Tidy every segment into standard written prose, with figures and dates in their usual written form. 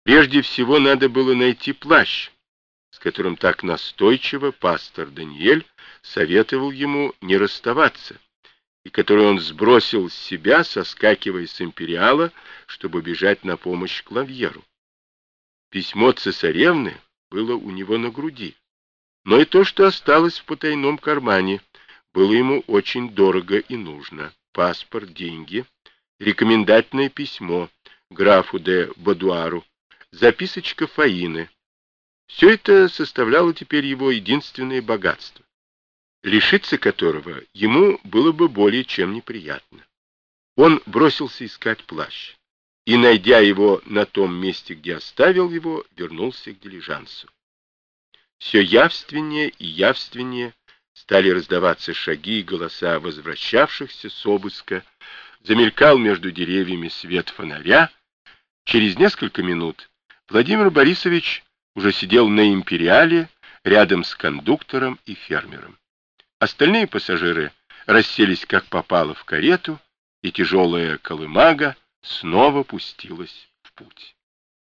Прежде всего надо было найти плащ, с которым так настойчиво пастор Даниэль советовал ему не расставаться, и который он сбросил с себя, соскакивая с империала, чтобы бежать на помощь Клавьеру. Письмо цесаревны было у него на груди, но и то, что осталось в потайном кармане, было ему очень дорого и нужно. Паспорт, деньги, рекомендательное письмо графу де Бодуару, записочка Фаины. Все это составляло теперь его единственное богатство, лишиться которого ему было бы более чем неприятно. Он бросился искать плащ и, найдя его на том месте, где оставил его, вернулся к дилижансу. Все явственнее и явственнее стали раздаваться шаги и голоса возвращавшихся с обыска, замелькал между деревьями свет фонаря. Через несколько минут Владимир Борисович уже сидел на империале рядом с кондуктором и фермером. Остальные пассажиры расселись как попало в карету, и тяжелая колымага снова пустилась в путь.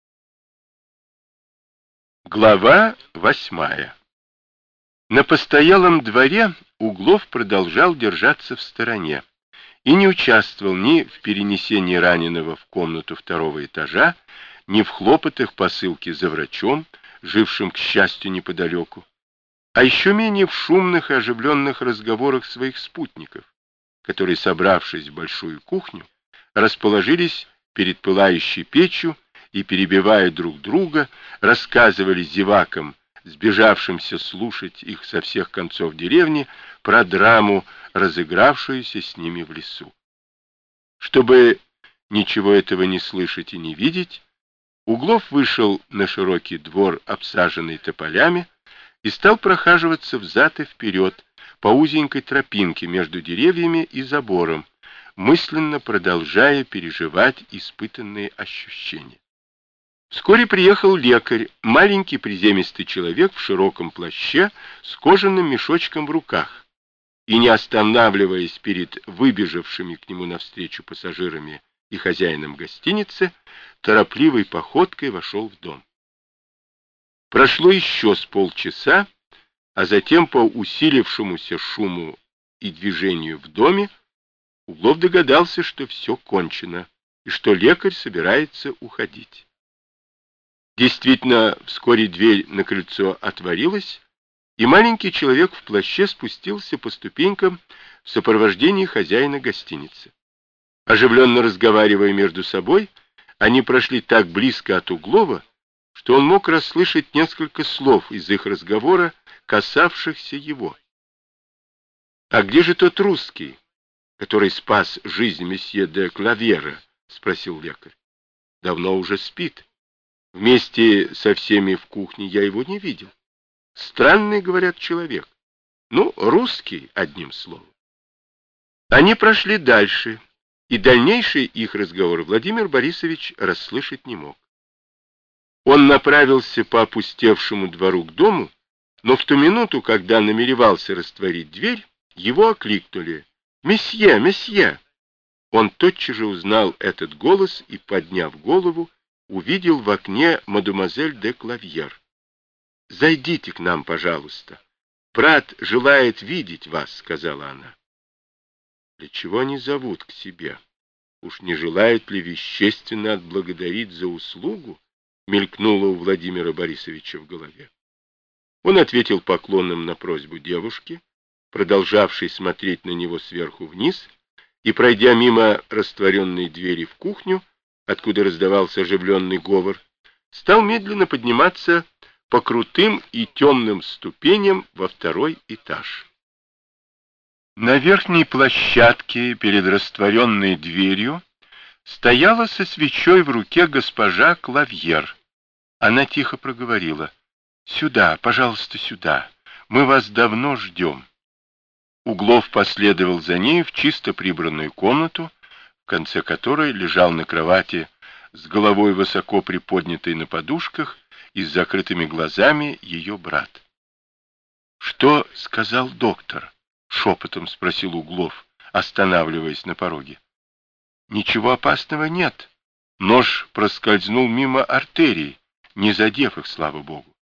Глава 8. На постоялом дворе Углов продолжал держаться в стороне и не участвовал ни в перенесении раненого в комнату второго этажа, ни в хлопотах посылки за врачом, жившим, к счастью, неподалеку, а еще менее в шумных и оживленных разговорах своих спутников, которые, собравшись в большую кухню, расположились перед пылающей печью и, перебивая друг друга, рассказывали зевакам, сбежавшимся слушать их со всех концов деревни, про драму, разыгравшуюся с ними в лесу. Чтобы ничего этого не слышать и не видеть, Углов вышел на широкий двор, обсаженный тополями, и стал прохаживаться взад и вперед по узенькой тропинке между деревьями и забором, мысленно продолжая переживать испытанные ощущения. Вскоре приехал лекарь, маленький приземистый человек в широком плаще с кожаным мешочком в руках, и, не останавливаясь перед выбежавшими к нему навстречу пассажирами и хозяином гостиницы, торопливой походкой вошел в дом. Прошло еще с полчаса, а затем по усилившемуся шуму и движению в доме Углов догадался, что все кончено и что лекарь собирается уходить. Действительно, вскоре дверь на крыльцо отворилась, и маленький человек в плаще спустился по ступенькам в сопровождении хозяина гостиницы. Оживленно разговаривая между собой, они прошли так близко от Углова, что он мог расслышать несколько слов из их разговора, касавшихся его. — А где же тот русский, который спас жизнь месье де Клавьера? — спросил лекарь. — Давно уже спит. Вместе со всеми в кухне я его не видел. Странный, говорят, человек. Ну, русский, одним словом. Они прошли дальше, и дальнейший их разговор Владимир Борисович расслышать не мог. Он направился по опустевшему двору к дому, но в ту минуту, когда намеревался растворить дверь, его окликнули: «Месье, месье!» Он тотчас же узнал этот голос и, подняв голову, увидел в окне мадемуазель де Клавьер. «Зайдите к нам, пожалуйста. Брат желает видеть вас», — сказала она. «Для чего они зовут к себе? Уж не желают ли вещественно отблагодарить за услугу?» — мелькнуло у Владимира Борисовича в голове. Он ответил поклоном на просьбу девушки, продолжавшей смотреть на него сверху вниз, и, пройдя мимо растворенной двери в кухню, откуда раздавался оживленный говор, стал медленно подниматься по крутым и темным ступеням во второй этаж. На верхней площадке перед растворенной дверью стояла со свечой в руке госпожа Клавьер. Она тихо проговорила: «Сюда, пожалуйста, сюда. Мы вас давно ждем». Углов последовал за ней в чисто прибранную комнату, в конце которой лежал на кровати с головой высоко приподнятой на подушках и с закрытыми глазами ее брат. «Что сказал доктор?» — шепотом спросил Углов, останавливаясь на пороге. «Ничего опасного нет. Нож проскользнул мимо артерий, не задев их, слава богу.